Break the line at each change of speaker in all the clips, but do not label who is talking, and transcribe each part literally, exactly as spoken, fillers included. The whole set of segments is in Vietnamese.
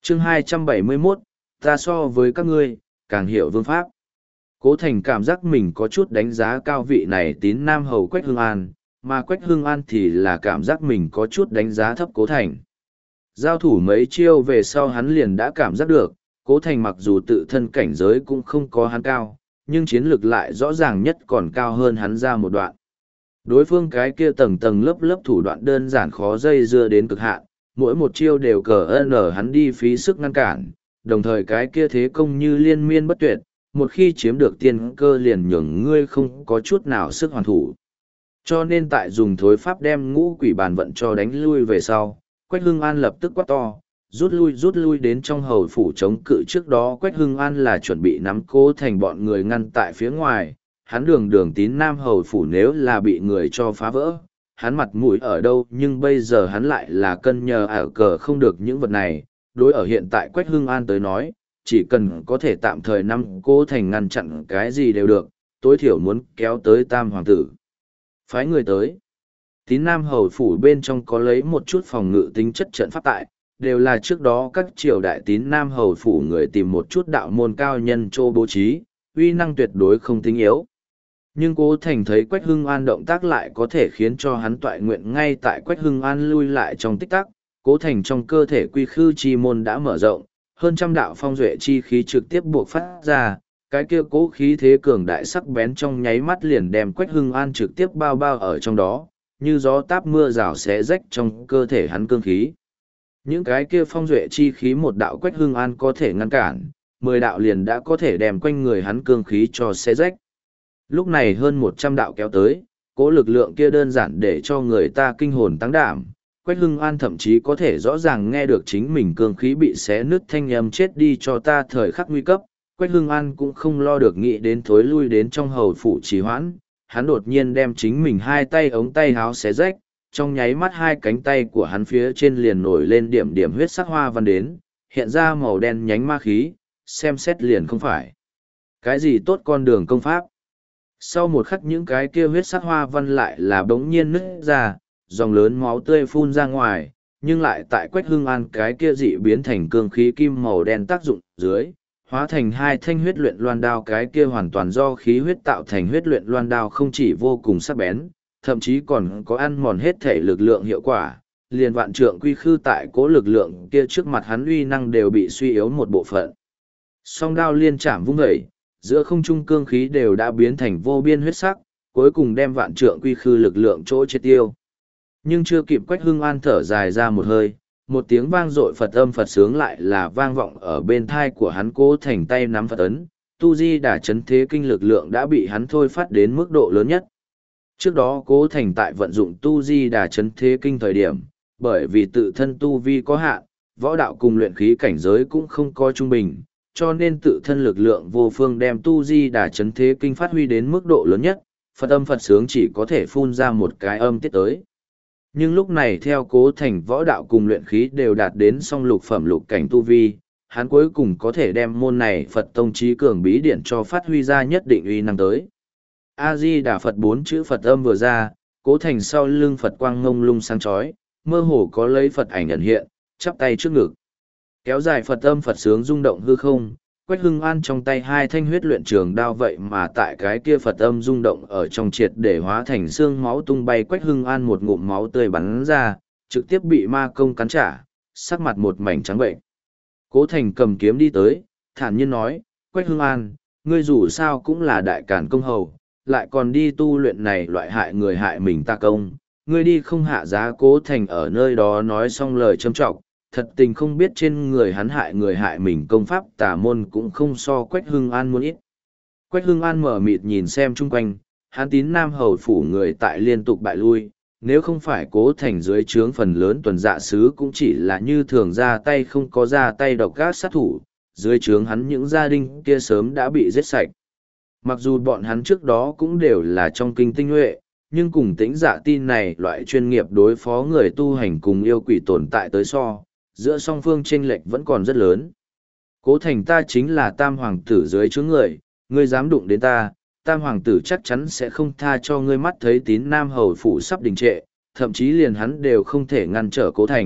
chương hai trăm bảy mươi mốt, ta so với các ngươi, càng hiểu vương pháp. Cố Thành cảm giác mình có chút đánh giá cao vị này tín nam hầu Quách Hưng An, mà Quách Hưng An thì là cảm giác mình có chút đánh giá thấp Cố Thành. Giao thủ mấy chiêu về sau hắn liền đã cảm giác được, Cố Thành mặc dù tự thân cảnh giới cũng không có hắn cao, nhưng chiến lược lại rõ ràng nhất còn cao hơn hắn ra một đoạn. Đối phương cái kia tầng tầng lớp lớp thủ đoạn đơn giản khó dây dưa đến cực hạn, mỗi một chiêu đều cờ ơn ở hắn đi phí sức ngăn cản, đồng thời cái kia thế công như liên miên bất tuyệt, một khi chiếm được tiên cơ liền nhường ngươi không có chút nào sức hoàn thủ. Cho nên tại dùng thối pháp đem ngũ quỷ bàn vận cho đánh lui về sau, Quách Hưng An lập tức quát to, rút lui rút lui đến trong hầu phủ chống cự. Trước đó Quách Hưng An là chuẩn bị nắm Cố Thành bọn người ngăn tại phía ngoài, hắn đường đường tín nam hầu phủ nếu là bị người cho phá vỡ, hắn mặt mũi ở đâu, nhưng bây giờ hắn lại là cân nhờ ở cờ không được những vật này. Đối ở hiện tại Quách Hưng An tới nói, chỉ cần có thể tạm thời nắm Cố Thành ngăn chặn cái gì đều được, tối thiểu muốn kéo tới tam hoàng tử. Phái người tới. Tín nam hầu phủ bên trong có lấy một chút phòng ngự tính chất trận pháp tại, đều là trước đó các triều đại tín nam hầu phủ người tìm một chút đạo môn cao nhân chô bố trí, uy năng tuyệt đối không tính yếu. Nhưng Cố Thành thấy Quách Hưng An động tác lại có thể khiến cho hắn toại nguyện. Ngay tại Quách Hưng An lui lại trong tích tắc, Cố Thành trong cơ thể quy khư chi môn đã mở rộng, hơn trăm đạo phong duệ chi khí trực tiếp buộc phát ra, cái kia cố khí thế cường đại sắc bén trong nháy mắt liền đem Quách Hưng An trực tiếp bao bao ở trong đó, như gió táp mưa rào xé rách trong cơ thể hắn cương khí. Những cái kia phong duệ chi khí một đạo Quách Hưng An có thể ngăn cản, mười đạo liền đã có thể đem quanh người hắn cương khí cho xé rách. Lúc này hơn một trăm đạo kéo tới, cố lực lượng kia đơn giản để cho người ta kinh hồn tăng đảm. Quách Hưng An thậm chí có thể rõ ràng nghe được chính mình cương khí bị xé nứt thanh âm chết đi cho ta thời khắc nguy cấp. Quách Hưng An cũng không lo được nghĩ đến thối lui đến trong hầu phủ trì hoãn, hắn đột nhiên đem chính mình hai tay ống tay háo xé rách, trong nháy mắt hai cánh tay của hắn phía trên liền nổi lên điểm điểm huyết sắc hoa văn đến, hiện ra màu đen nhánh ma khí, xem xét liền không phải cái gì tốt con đường công pháp. Sau một khắc những cái kia huyết sắc hoa văn lại là bỗng nhiên nứt ra, dòng lớn máu tươi phun ra ngoài, nhưng lại tại Quách Hưng An cái kia dị biến thành cương khí kim màu đen tác dụng dưới, hóa thành hai thanh huyết luyện loan đao. Cái kia hoàn toàn do khí huyết tạo thành huyết luyện loan đao không chỉ vô cùng sắc bén, thậm chí còn có ăn mòn hết thể lực lượng hiệu quả, liền vạn trượng quy khư tại cố lực lượng kia trước mặt hắn uy năng đều bị suy yếu một bộ phận. Song đao liên chạm vung dậy, giữa không trung cương khí đều đã biến thành vô biên huyết sắc, cuối cùng đem vạn trượng quy khư lực lượng chỗ chết tiêu. Nhưng chưa kịp Quách Hưng An thở dài ra một hơi, một tiếng vang dội Phật âm Phật sướng lại là vang vọng ở bên thai của hắn. Cố Thành tay nắm Phật ấn, tu di đà chấn thế kinh lực lượng đã bị hắn thôi phát đến mức độ lớn nhất. Trước đó Cố Thành tại vận dụng tu di đà chấn thế kinh thời điểm, bởi vì tự thân tu vi có hạn, võ đạo cùng luyện khí cảnh giới cũng không có trung bình, cho nên tự thân lực lượng vô phương đem tu di đà chấn thế kinh phát huy đến mức độ lớn nhất, Phật âm Phật sướng chỉ có thể phun ra một cái âm tiết tới. Nhưng lúc này theo Cố Thành võ đạo cùng luyện khí đều đạt đến song lục phẩm lục cảnh tu vi, hắn cuối cùng có thể đem môn này Phật tông trí cường bí điển cho phát huy ra nhất định uy năng tới. A-di-đà Phật bốn chữ Phật âm vừa ra, Cố Thành sau lưng Phật quang ngông lung sáng chói, mơ hồ có lấy Phật ảnh ẩn hiện, chắp tay trước ngực. Kéo dài Phật âm Phật sướng rung động hư không, Quách Hưng An trong tay hai thanh huyết luyện trường đao vậy mà tại cái kia Phật âm rung động ở trong triệt để hóa thành xương máu tung bay. Quách Hưng An một ngụm máu tươi bắn ra, trực tiếp bị ma công cắn trả, sắc mặt một mảnh trắng bệnh. Cố Thành cầm kiếm đi tới, thản nhiên nói, Quách Hưng An, ngươi dù sao cũng là đại càn công hầu, lại còn đi tu luyện này loại hại người hại mình ta công, ngươi đi không hạ giá. Cố Thành ở nơi đó nói xong lời châm trọng, thật tình không biết trên người hắn hại người hại mình công pháp tà môn cũng không so Quách Hưng An muốn ít. Quách Hưng An mở mịt nhìn xem chung quanh, hắn tín nam hầu phủ người tại liên tục bại lui, nếu không phải Cố Thành dưới trướng phần lớn tuần dạ sứ cũng chỉ là như thường ra tay không có ra tay độc gác sát thủ, dưới trướng hắn những gia đình kia sớm đã bị giết sạch. Mặc dù bọn hắn trước đó cũng đều là trong kinh tinh nhuệ, nhưng cùng tĩnh dạ tin này loại chuyên nghiệp đối phó người tu hành cùng yêu quỷ tồn tại tới so, giữa song phương chênh lệch vẫn còn rất lớn. Cố Thành, ta chính là tam hoàng tử dưới chướng người, ngươi dám đụng đến ta, tam hoàng tử chắc chắn sẽ không tha cho ngươi. Mắt thấy tín nam hầu phủ sắp đình trệ, thậm chí liền hắn đều không thể ngăn trở Cố Thành,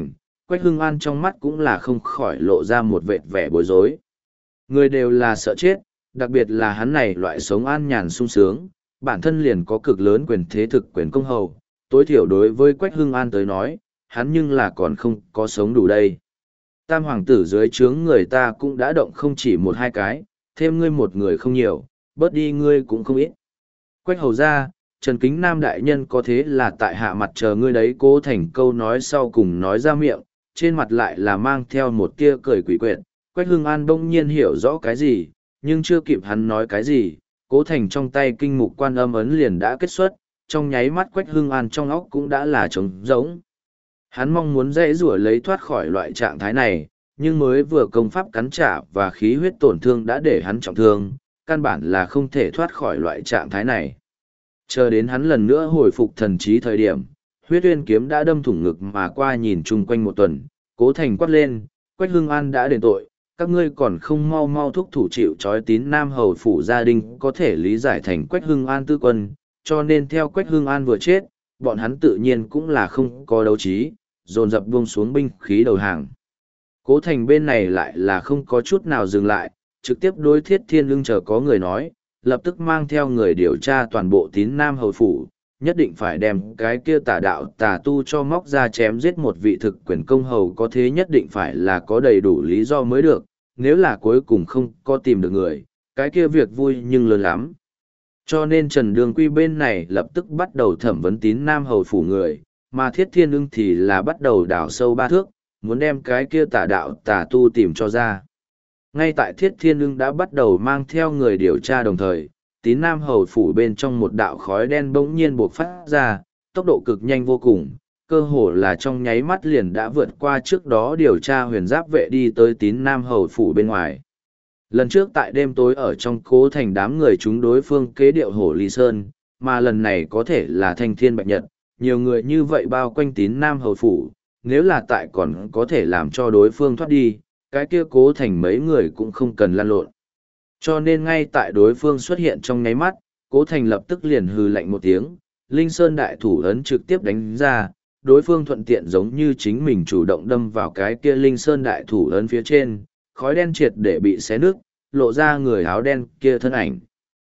Quách Hưng An trong mắt cũng là không khỏi lộ ra một vệt vẻ bối rối. Người đều là sợ chết, đặc biệt là hắn này loại sống an nhàn sung sướng, bản thân liền có cực lớn quyền thế thực quyền công hầu, tối thiểu đối với Quách Hưng An tới nói, hắn nhưng là còn không có sống đủ đây. Tam hoàng tử dưới trướng người ta cũng đã động không chỉ một hai cái, thêm ngươi một người không nhiều, bớt đi ngươi cũng không ít. Quách hầu ra, Trần Kính Nam đại nhân có thế là tại hạ mặt chờ ngươi đấy. Cố Thành câu nói sau cùng nói ra miệng, trên mặt lại là mang theo một tia cười quỷ quyệt. Quách Hưng An bỗng nhiên hiểu rõ cái gì, nhưng chưa kịp hắn nói cái gì, Cố Thành trong tay kinh mục quan âm ấn liền đã kết xuất, trong nháy mắt Quách Hưng An trong óc cũng đã là trống rỗng. Hắn mong muốn dễ rủa lấy thoát khỏi loại trạng thái này, nhưng mới vừa công pháp cắn trả và khí huyết tổn thương đã để hắn trọng thương, căn bản là không thể thoát khỏi loại trạng thái này. Chờ đến hắn lần nữa hồi phục thần trí thời điểm, huyết uyên kiếm đã đâm thủng ngực mà qua nhìn chung quanh một tuần, Cố Thành quát lên, Quách Hưng An đã đền tội, các ngươi còn không mau mau thúc thủ chịu trói tín Nam hầu phủ gia đình có thể lý giải thành Quách Hưng An tư quân, cho nên theo Quách Hưng An vừa chết, bọn hắn tự nhiên cũng là không có đấu trí, dồn dập buông xuống binh khí đầu hàng. Cố Thành bên này lại là không có chút nào dừng lại, trực tiếp đối Thiết Thiên Ưng chờ có người nói, lập tức mang theo người điều tra toàn bộ tín Nam hầu phủ, nhất định phải đem cái kia tà đạo tà tu cho móc ra chém giết một vị thực quyền công hầu, có thế nhất định phải là có đầy đủ lý do mới được, nếu là cuối cùng không có tìm được người, cái kia việc vui nhưng lớn lắm. Cho nên Trần Đường Quy bên này lập tức bắt đầu thẩm vấn tín Nam hầu phủ người, mà Thiết Thiên Ưng thì là bắt đầu đào sâu ba thước, muốn đem cái kia tà đạo tà tu tìm cho ra. Ngay tại Thiết Thiên Ưng đã bắt đầu mang theo người điều tra đồng thời, tín Nam hầu phủ bên trong một đạo khói đen bỗng nhiên bộc phát ra, tốc độ cực nhanh vô cùng, cơ hồ là trong nháy mắt liền đã vượt qua trước đó điều tra huyền giáp vệ đi tới tín Nam hầu phủ bên ngoài. Lần trước tại đêm tối ở trong Cố Thành đám người chúng đối phương kế điệu hổ Ly Sơn, mà lần này có thể là Thanh Thiên Bạch Nhật, nhiều người như vậy bao quanh tín Nam hầu phủ, nếu là tại còn có thể làm cho đối phương thoát đi, cái kia Cố Thành mấy người cũng không cần lăn lộn. Cho nên ngay tại đối phương xuất hiện trong nháy mắt, Cố Thành lập tức liền hừ lạnh một tiếng, Linh Sơn đại thủ ấn trực tiếp đánh ra, đối phương thuận tiện giống như chính mình chủ động đâm vào cái kia Linh Sơn đại thủ ấn phía trên, khói đen triệt để bị xé nước, lộ ra người áo đen kia thân ảnh.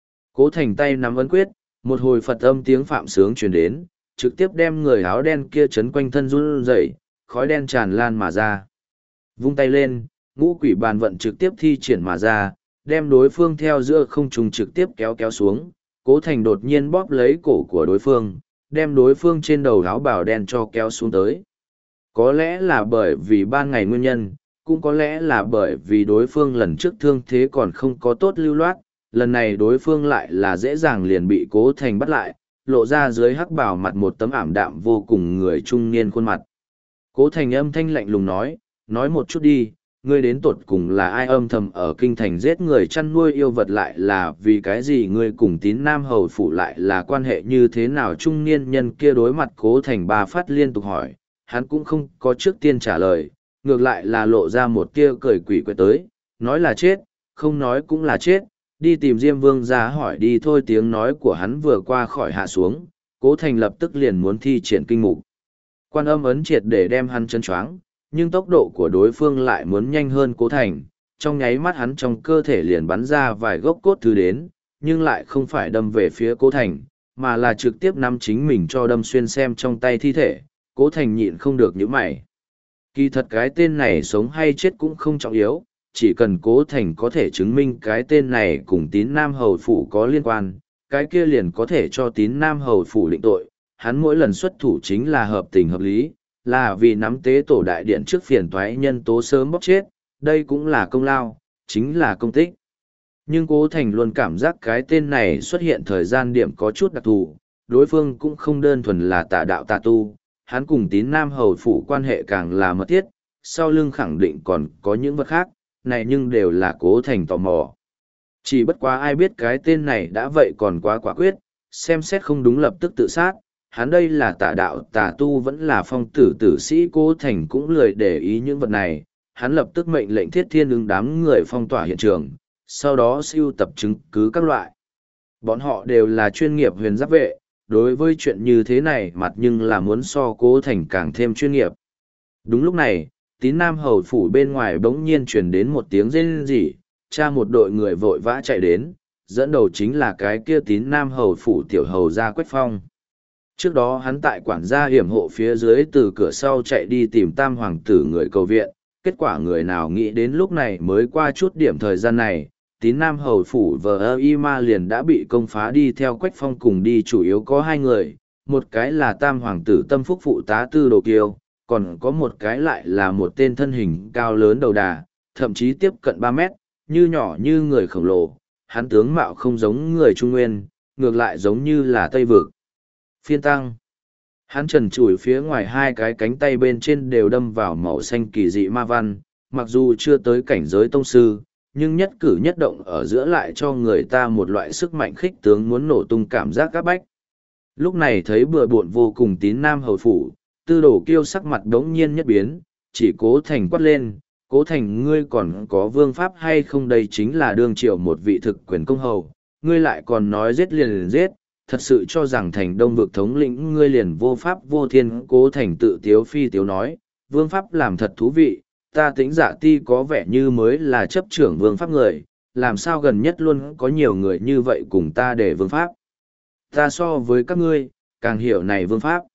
Cố Thành tay nắm ấn quyết, một hồi Phật âm tiếng phạm sướng truyền đến, trực tiếp đem người áo đen kia chấn quanh thân run rẩy, khói đen tràn lan mà ra. Vung tay lên, ngũ quỷ bàn vận trực tiếp thi triển mà ra, đem đối phương theo giữa không trung trực tiếp kéo kéo xuống. Cố Thành đột nhiên bóp lấy cổ của đối phương, đem đối phương trên đầu áo bào đen cho kéo xuống tới. Có lẽ là bởi vì ban ngày nguyên nhân, cũng có lẽ là bởi vì đối phương lần trước thương thế còn không có tốt lưu loát, lần này đối phương lại là dễ dàng liền bị Cố Thành bắt lại, lộ ra dưới hắc bào mặt một tấm ảm đạm vô cùng người trung niên khuôn mặt. Cố Thành âm thanh lạnh lùng nói, nói một chút đi, ngươi đến tột cùng là ai, âm thầm ở kinh thành giết người chăn nuôi yêu vật, lại là vì cái gì, ngươi cùng tín Nam hầu phủ lại là quan hệ như thế nào? Trung niên nhân kia đối mặt Cố Thành ba phát liên tục hỏi, hắn cũng không có trước tiên trả lời, ngược lại là lộ ra một tia cười quỷ quyệt tới, nói là chết, không nói cũng là chết, đi tìm Diêm Vương ra hỏi đi thôi. Tiếng nói của hắn vừa qua khỏi hạ xuống, Cố Thành lập tức liền muốn thi triển kinh mục quan âm ấn triệt để đem hắn chân choáng, nhưng tốc độ của đối phương lại muốn nhanh hơn Cố Thành, trong nháy mắt hắn trong cơ thể liền bắn ra vài gốc cốt thứ đến, nhưng lại không phải đâm về phía Cố Thành, mà là trực tiếp nắm chính mình cho đâm xuyên xem trong tay thi thể. Cố Thành nhịn không được nhíu mày. Kỳ thật cái tên này sống hay chết cũng không trọng yếu, chỉ cần Cố Thành có thể chứng minh cái tên này cùng tín Nam hầu phủ có liên quan, cái kia liền có thể cho tín Nam hầu phủ định tội. Hắn mỗi lần xuất thủ chính là hợp tình hợp lý, là vì nắm tế tổ đại điện trước phiền toái nhân tố sớm bóc chết, đây cũng là công lao, chính là công tích. Nhưng Cố Thành luôn cảm giác cái tên này xuất hiện thời gian điểm có chút đặc thù, đối phương cũng không đơn thuần là tà đạo tà tu, hắn cùng tín Nam hầu phủ quan hệ càng là mật thiết, sau lưng khẳng định còn có những vật khác, này nhưng đều là Cố Thành tò mò. Chỉ bất quá ai biết cái tên này đã vậy còn quá quả quyết, xem xét không đúng lập tức tự sát. Hắn đây là tà đạo tà tu vẫn là phong tử tử sĩ, Cố Thành cũng lười để ý những vật này, hắn lập tức mệnh lệnh Thiết Thiên Ưng đám người phong tỏa hiện trường, sau đó sưu tập chứng cứ các loại. Bọn họ đều là chuyên nghiệp huyền giáp vệ, đối với chuyện như thế này mặt nhưng là muốn so Cố Thành càng thêm chuyên nghiệp. Đúng lúc này, tín nam hầu phủ bên ngoài bỗng nhiên truyền đến một tiếng rên rỉ, cha một đội người vội vã chạy đến, dẫn đầu chính là cái kia tín nam hầu phủ tiểu hầu gia Quách Phong. Trước đó hắn tại quản gia hiểm hộ phía dưới từ cửa sau chạy đi tìm tam hoàng tử người cầu viện, kết quả người nào nghĩ đến lúc này mới qua chút điểm thời gian này, tín nam hầu phủ vờ ơ y ma liền đã bị công phá. Đi theo Quách Phong cùng đi chủ yếu có hai người, một cái là tam hoàng tử tâm phúc phụ tá tư đồ kiêu, còn có một cái lại là một tên thân hình cao lớn đầu đà, thậm chí tiếp cận ba mét, như nhỏ như người khổng lồ. Hắn tướng mạo không giống người Trung Nguyên, ngược lại giống như là Tây Vực. Phiên tăng. Hắn trần trụi phía ngoài hai cái cánh tay bên trên đều đâm vào màu xanh kỳ dị ma văn, mặc dù chưa tới cảnh giới tông sư, nhưng nhất cử nhất động ở giữa lại cho người ta một loại sức mạnh khích tướng muốn nổ tung cảm giác các bách. Lúc này thấy bừa bộn vô cùng tín nam hầu phủ, tư đồ kiêu sắc mặt đống nhiên nhất biến, chỉ Cố Thành quát lên, Cố Thành ngươi còn có vương pháp hay không? Đây chính là đương triệu một vị thực quyền công hầu, ngươi lại còn nói giết liền liền giết, thật sự cho rằng thành đông vực thống lĩnh ngươi liền vô pháp vô thiên. Cố Thành tự tiếu phi tiếu nói, vương pháp làm thật thú vị, ta tính dạ ti có vẻ như mới là chấp trưởng vương pháp người, làm sao gần nhất luôn có nhiều người như vậy cùng ta để vương pháp. Ta so với các ngươi, càng hiểu này vương pháp.